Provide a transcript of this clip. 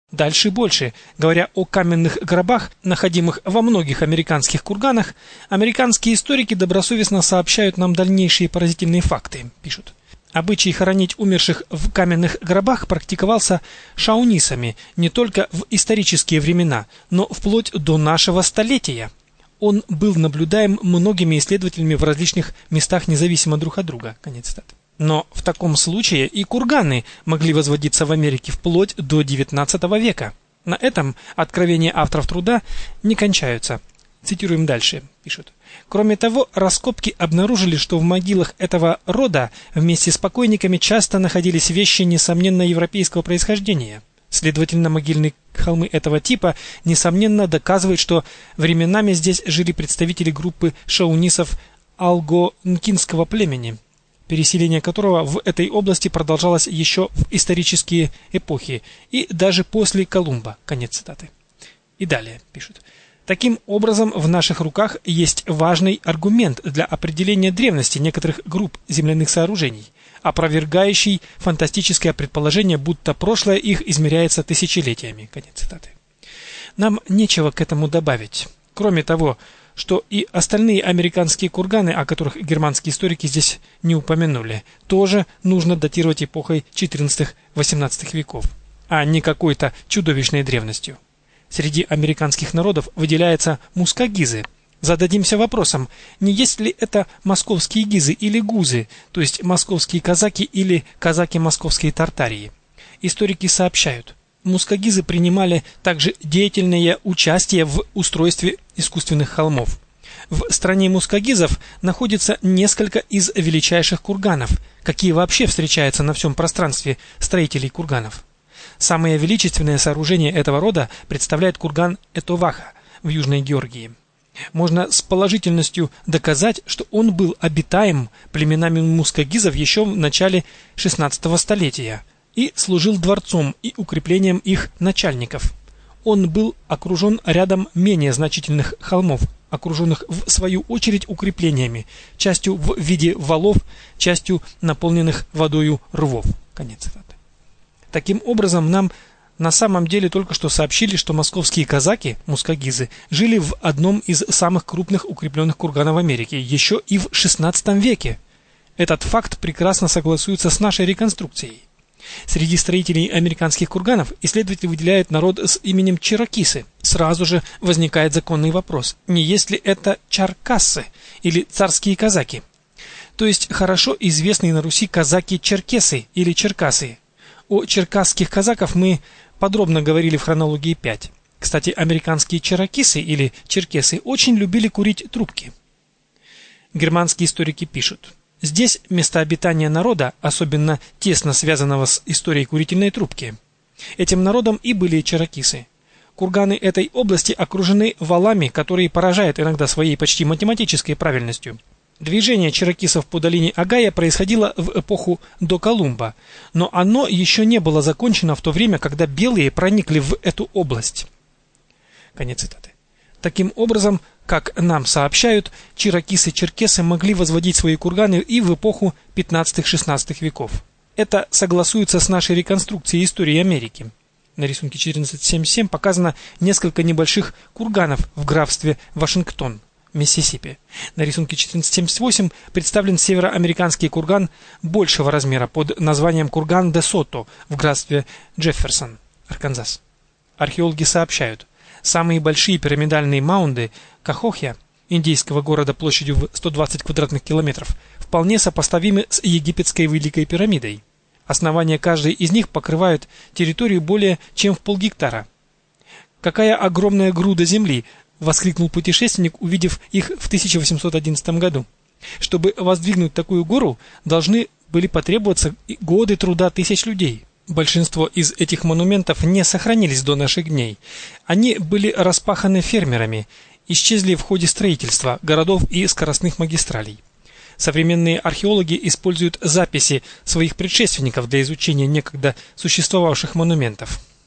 Дальше больше. Говоря о каменных гробах, находимых во многих американских курганах, американские историки добросовестно сообщают нам дальнейшие поразительные факты, пишут. Обычай хоронить умерших в каменных гробах практиковался шаунисами не только в исторические времена, но вплоть до нашего столетия. Он был наблюдаем многими исследователями в различных местах независимо друг от друга. Конец цитаты. Но в таком случае и курганы могли возводиться в Америке вплоть до XIX века. На этом откровения авторов труда не кончаются. Цитируем дальше, пишут. Кроме того, раскопки обнаружили, что в могилах этого рода вместе с покойниками часто находились вещи, несомненно, европейского происхождения. Следовательно, могильные холмы этого типа, несомненно, доказывают, что временами здесь жили представители группы шаунисов алгонкинского племени, переселение которого в этой области продолжалось еще в исторические эпохи и даже после Колумба. Конец цитаты. И далее пишут. Таким образом, в наших руках есть важный аргумент для определения древности некоторых групп земляных сооружений, опровергающий фантастическое предположение, будто прошлое их измеряется тысячелетиями. Конец цитаты. Нам нечего к этому добавить. Кроме того, что и остальные американские курганы, о которых германские историки здесь не упомянули, тоже нужно датировать эпохой XIV-XVIII веков, а не какой-то чудовищной древностью. Среди американских народов выделяются мускагизы. Зададимся вопросом, не есть ли это московские гизы или гузы, то есть московские казаки или казаки московской Тартарии. Историки сообщают, мускагизы принимали также деятельное участие в устройстве искусственных холмов. В стране мускагизов находится несколько из величайших курганов, какие вообще встречаются на всем пространстве строителей курганов. Самое величественное сооружение этого рода представляет курган Этоваха в Южной Георгии. Можно с положительностью доказать, что он был обитаем племенами мускагизов еще в начале XVI столетия и служил дворцом и укреплением их начальников. Он был окружен рядом менее значительных холмов, окруженных в свою очередь укреплениями, частью в виде валов, частью наполненных водою рвов. Конец цитаты. Таким образом, нам на самом деле только что сообщили, что московские казаки, мускагизы, жили в одном из самых крупных укрепленных курганов Америки, еще и в XVI веке. Этот факт прекрасно согласуется с нашей реконструкцией. Среди строителей американских курганов исследователи выделяют народ с именем черокисы. Сразу же возникает законный вопрос, не есть ли это чаркассы или царские казаки, то есть хорошо известные на Руси казаки-черкесы или черкасы. О черкасских казаков мы подробно говорили в хронологии 5. Кстати, американские черокисы или черкесы очень любили курить трубки. Германские историки пишут: здесь место обитания народа, особенно тесно связанного с историей курительной трубки. Этим народом и были черокисы. Курганы этой области окружены валами, которые поражают иногда своей почти математической правильностью. Движение черокисов по долине Огайо происходило в эпоху до Колумба, но оно еще не было закончено в то время, когда белые проникли в эту область. Конец цитаты. Таким образом, как нам сообщают, черокисы-черкесы могли возводить свои курганы и в эпоху 15-16 веков. Это согласуется с нашей реконструкцией истории Америки. На рисунке 14.7.7 показано несколько небольших курганов в графстве Вашингтон, Миссисипи. На рисунке 14.78 представлен североамериканский курган большего размера под названием курган де Сото в графстве Джефферсон, Арканзас. Археологи сообщают, самые большие пирамидальные маунды Кахохья, индейского города площадью в 120 квадратных километров, вполне сопоставимы с египетской Великой пирамидой. Основания каждой из них покрывают территорию более чем в полгектара. Какая огромная груда земли! Воскликнул путешественник, увидев их в 1811 году. Чтобы воздвигнуть такую гору, должны были потребоваться годы труда тысяч людей. Большинство из этих монументов не сохранились до наших дней. Они были распаханы фермерами, исчезли в ходе строительства городов и скоростных магистралей. Современные археологи используют записи своих предшественников для изучения некогда существовавших монументов.